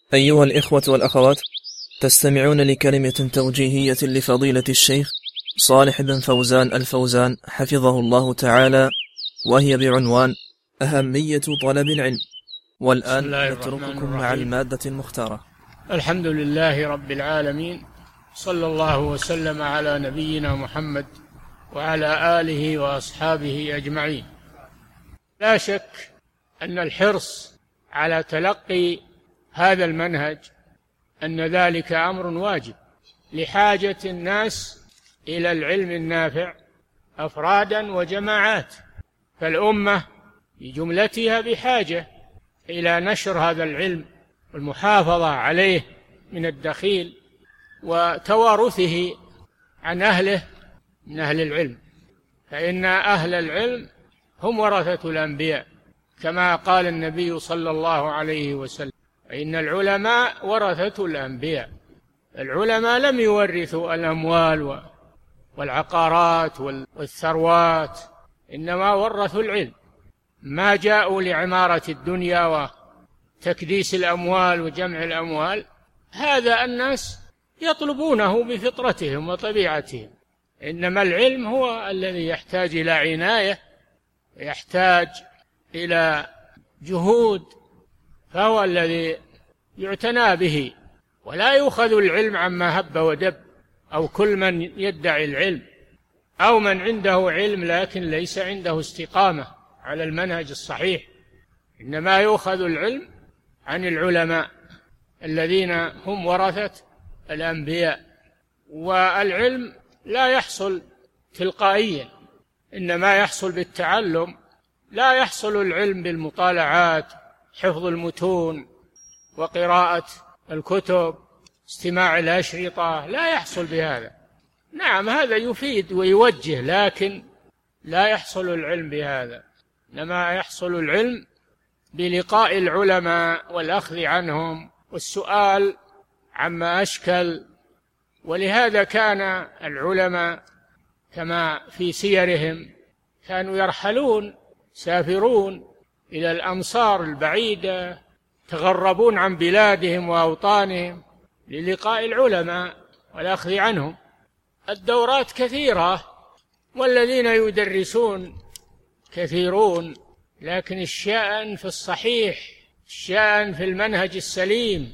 أيها الإخوة والأخوات، تستمعون لكلمة توجيهية لفضيلة الشيخ صالح بن فوزان الفوزان حفظه الله تعالى، وهي بعنوان أهمية طلب العلم. والآن نترككم مع المادة المختارة. الحمد لله رب العالمين، صلى الله وسلم على نبينا محمد وعلى آله وأصحابه أجمعين. لا شك أن الحرص على تلقي هذا المنهج أن ذلك أمر واجب لحاجة الناس إلى العلم النافع أفرادا وجماعات، فالأمة بجملتها بحاجة إلى نشر هذا العلم والمحافظة عليه من الدخيل وتوارثه عن أهله من أهل العلم، فإن أهل العلم هم ورثة الأنبياء كما قال النبي صلى الله عليه وسلم: إن العلماء ورثة الأنبياء. العلماء لم يورثوا الأموال والعقارات والثروات، إنما ورثوا العلم. ما جاءوا لعمارة الدنيا وتكديس الأموال وجمع الأموال، هذا الناس يطلبونه بفطرتهم وطبيعتهم، إنما العلم هو الذي يحتاج إلى عناية، يحتاج إلى جهود، فهو الذي يعتنى به، ولا يؤخذ العلم عما هب ودب أو كل من يدعي العلم أو من عنده علم لكن ليس عنده استقامة على المنهج الصحيح، إنما يؤخذ العلم عن العلماء الذين هم ورثة الأنبياء. والعلم لا يحصل تلقائيا، إنما يحصل بالتعلم. لا يحصل العلم بالمطالعات، حفظ المتون وقراءة الكتب، استماع الأشرطة، لا يحصل بهذا. نعم هذا يفيد ويوجه، لكن لا يحصل العلم بهذا، إنما يحصل العلم بلقاء العلماء والأخذ عنهم والسؤال عما أشكل. ولهذا كان العلماء كما في سيرهم كانوا يرحلون، سافرون إلى الأمصار البعيدة، تغربون عن بلادهم وأوطانهم للقاء العلماء والأخذ عنهم. الدورات كثيرة والذين يدرسون كثيرون، لكن الشأن في الصحيح، الشأن في المنهج السليم،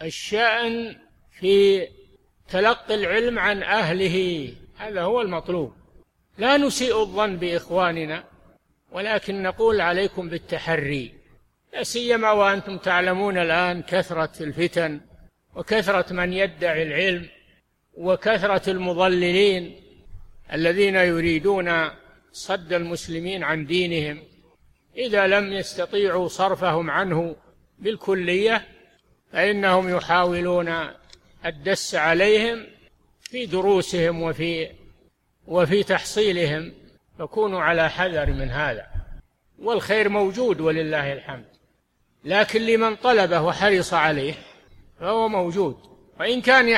الشأن في تلقي العلم عن أهله، هذا هو المطلوب. لا نسيء الظن بإخواننا، ولكن نقول عليكم بالتحري، لا سيما وأنتم تعلمون الآن كثرة الفتن وكثرة من يدعي العلم وكثرة المضللين الذين يريدون صد المسلمين عن دينهم. إذا لم يستطيعوا صرفهم عنه بالكلية فإنهم يحاولون الدس عليهم في دروسهم وفي تحصيلهم، فكونوا على حذر من هذا. والخير موجود ولله الحمد، لكن لمن طلبه وحرص عليه فهو موجود، وإن كان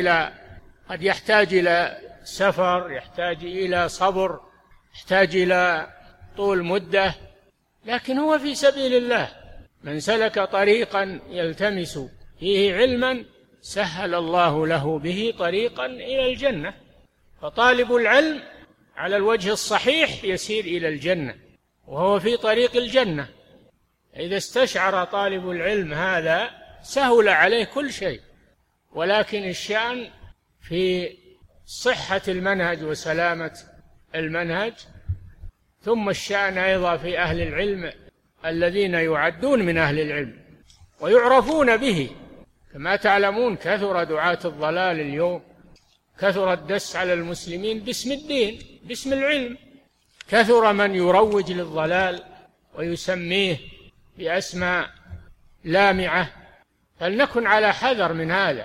قد يحتاج إلى سفر، يحتاج إلى صبر، يحتاج إلى طول مدة، لكن هو في سبيل الله. من سلك طريقا يلتمس فيه علما سهل الله له به طريقا إلى الجنة. فطالب العلم على الوجه الصحيح يسير إلى الجنة وهو في طريق الجنة. إذا استشعر طالب العلم هذا سهل عليه كل شيء، ولكن الشأن في صحة المنهج وسلامة المنهج، ثم الشأن أيضا في أهل العلم الذين يعدون من أهل العلم ويعرفون به. كما تعلمون كثر دعاة الضلال اليوم، كثر الدس على المسلمين باسم الدين، باسم العلم، كثر من يروج للضلال ويسميه بأسماء لامعة. فلنكن على حذر من هذا،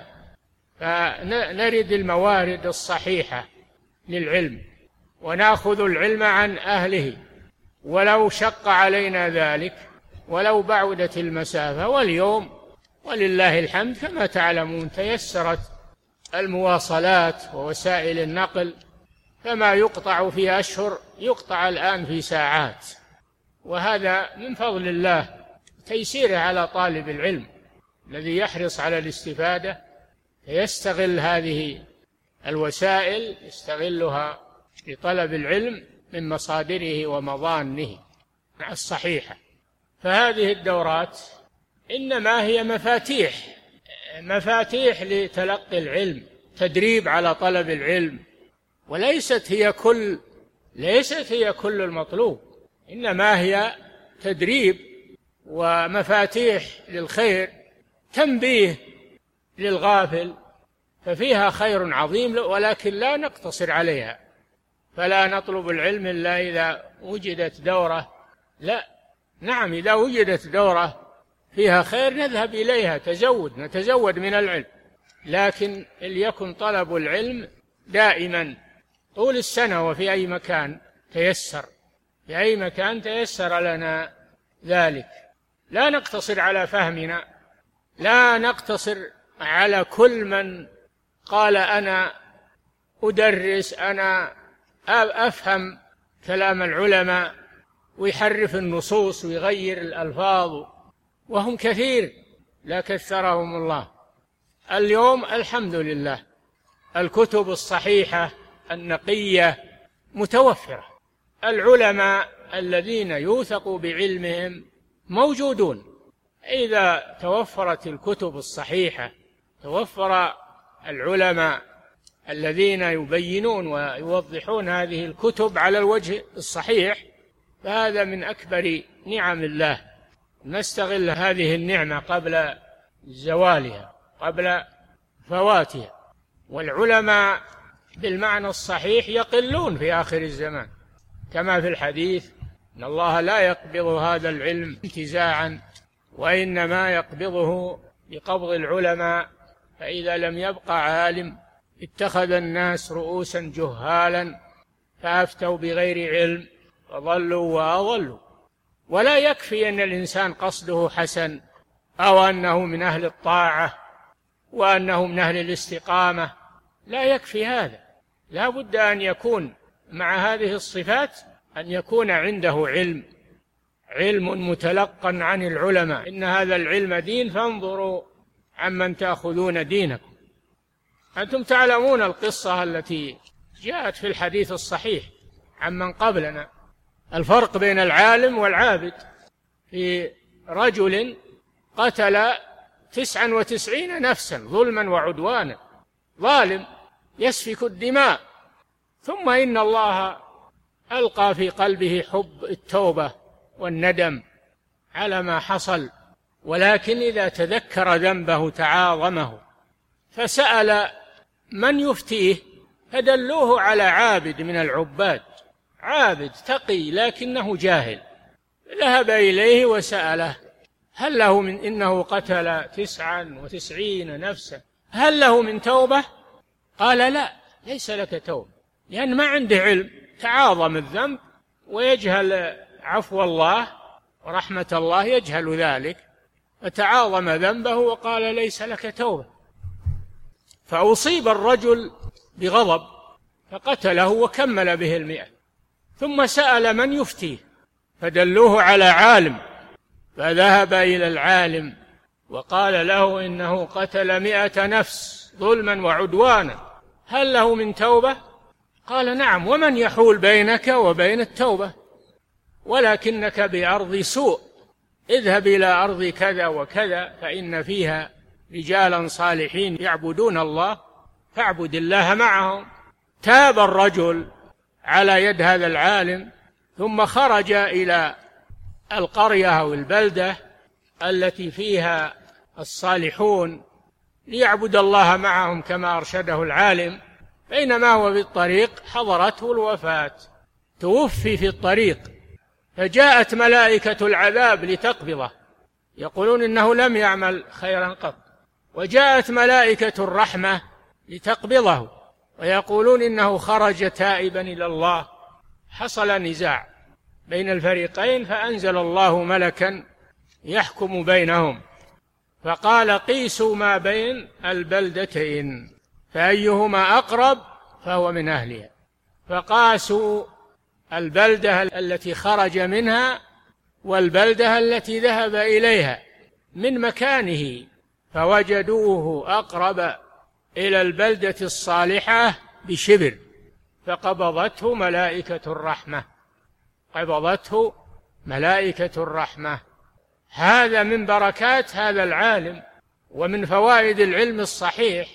فنرد الموارد الصحيحة للعلم ونأخذ العلم عن أهله ولو شق علينا ذلك، ولو بعدت المسافة. واليوم ولله الحمد كما تعلمون تيسرت المواصلات ووسائل النقل، فما يقطع في أشهر يقطع الآن في ساعات، وهذا من فضل الله تيسيره على طالب العلم. الذي يحرص على الاستفادة يستغل هذه الوسائل، يستغلها لطلب العلم من مصادره ومظانه الصحيحة. فهذه الدورات إنما هي مفاتيح لتلقي العلم، تدريب على طلب العلم، وليست هي كل المطلوب، إنما هي تدريب ومفاتيح للخير، تنبيه للغافل، ففيها خير عظيم، ولكن لا نقتصر عليها. فلا نطلب العلم إلا إذا وجدت دورة، لا، نعم، إذا وجدت دورة فيها خير نذهب إليها، نتزود من العلم، لكن ليكن طلب العلم دائما طول السنة وفي أي مكان تيسر لنا ذلك. لا نقتصر على فهمنا، لا نقتصر على كل من قال أنا أدرس، أنا أفهم كلام العلماء، ويحرف النصوص ويغير الألفاظ، وهم كثير لا كثرهم الله. اليوم الحمد لله الكتب الصحيحة النقية متوفرة، العلماء الذين يوثق بعلمهم موجودون. إذا توفرت الكتب الصحيحة، توفر العلماء الذين يبينون ويوضحون هذه الكتب على الوجه الصحيح، فهذا من أكبر نعم الله. نستغل هذه النعمة قبل زوالها، قبل فواتها. والعلماء بالمعنى الصحيح يقلون في آخر الزمان، كما في الحديث: إن الله لا يقبض هذا العلم انتزاعا، وإنما يقبضه بقبض العلماء، فإذا لم يبق عالم اتخذ الناس رؤوسا جهالا فأفتوا بغير علم فضلوا وأضلوا. ولا يكفي أن الإنسان قصده حسن، أو أنه من أهل الطاعة وأنه من أهل الاستقامة، لا يكفي هذا، لا بد أن يكون مع هذه الصفات أن يكون عنده علم متلقا عن العلماء. إن هذا العلم دين، فانظروا عمن تأخذون دينكم. أنتم تعلمون القصة التي جاءت في الحديث الصحيح عمن قبلنا، الفرق بين العالم والعابد، في رجل قتل 99 نفسا ظلما وعدوانا، ظالم يسفك الدماء، ثم إن الله ألقى في قلبه حب التوبة والندم على ما حصل، ولكن إذا تذكر ذنبه تعاظمه، فسأل من يفتيه، فدلوه على عابد من العباد، عابد تقي لكنه جاهل. ذهب إليه وسأله: هل له من، إنه قتل 99 نفسا، هل له من توبة؟ قال: لا، ليس لك توبة، لأن ما عنده علم، تعاظم الذنب ويجهل عفو الله ورحمة الله، يجهل ذلك، فتعاظم ذنبه وقال: ليس لك توبة. فأصيب الرجل بغضب فقتله وكمل به 100، ثم سأل من يفتيه، فدلوه على عالم، فذهب إلى العالم وقال له: إنه قتل 100 نفس ظلما وعدوانا، هل له من توبة؟ قال: نعم، ومن يحول بينك وبين التوبة؟ ولكنك بأرض سوء، اذهب إلى أرض كذا وكذا فإن فيها رجالا صالحين يعبدون الله، فاعبد الله معهم. تاب الرجل على يد هذا العالم، ثم خرج إلى القرية أو البلدة التي فيها الصالحون ليعبد الله معهم كما أرشده العالم. بينما هو في الطريق حضرته الوفاة، توفي في الطريق، فجاءت ملائكة العذاب لتقبضه، يقولون إنه لم يعمل خيرا قط، وجاءت ملائكة الرحمة لتقبضه، ويقولون إنه خرج تائبا إلى الله. حصل نزاع بين الفريقين، فأنزل الله ملكا يحكم بينهم، فقال: قيسوا ما بين البلدتين فأيهما أقرب فهو من أهلها. فقاسوا البلدة التي خرج منها والبلدة التي ذهب إليها من مكانه فوجدوه أقرب إلى البلدة الصالحة بشبر فقبضته ملائكة الرحمة، قبضته ملائكة الرحمة. هذا من بركات هذا العالم ومن فوائد العلم الصحيح.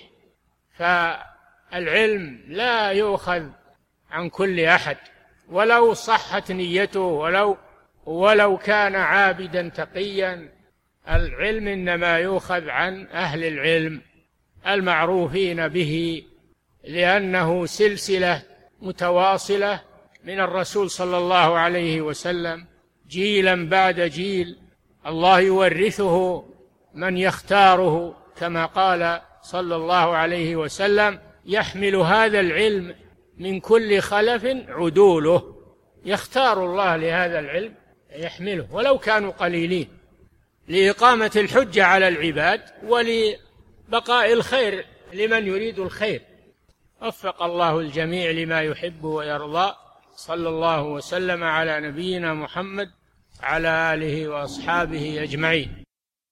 فالعلم لا يؤخذ عن كل أحد ولو صحت نيته، ولو كان عابدا تقيا. العلم إنما يؤخذ عن أهل العلم المعروفين به، لأنه سلسلة متواصلة من الرسول صلى الله عليه وسلم جيلا بعد جيل، الله يورثه من يختاره، كما قال صلى الله عليه وسلم: يحمل هذا العلم من كل خلف عدوله. يختار الله لهذا العلم يحمله ولو كانوا قليلين، لإقامة الحجة على العباد ولبقاء الخير لمن يريد الخير. وفق الله الجميع لما يحب ويرضى. صلى الله وسلم على نبينا محمد على آله وأصحابه أجمعين.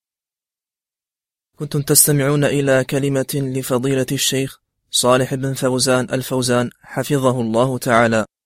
كنتم تستمعون إلى كلمة لفضيلة الشيخ صالح بن فوزان الفوزان حفظه الله تعالى.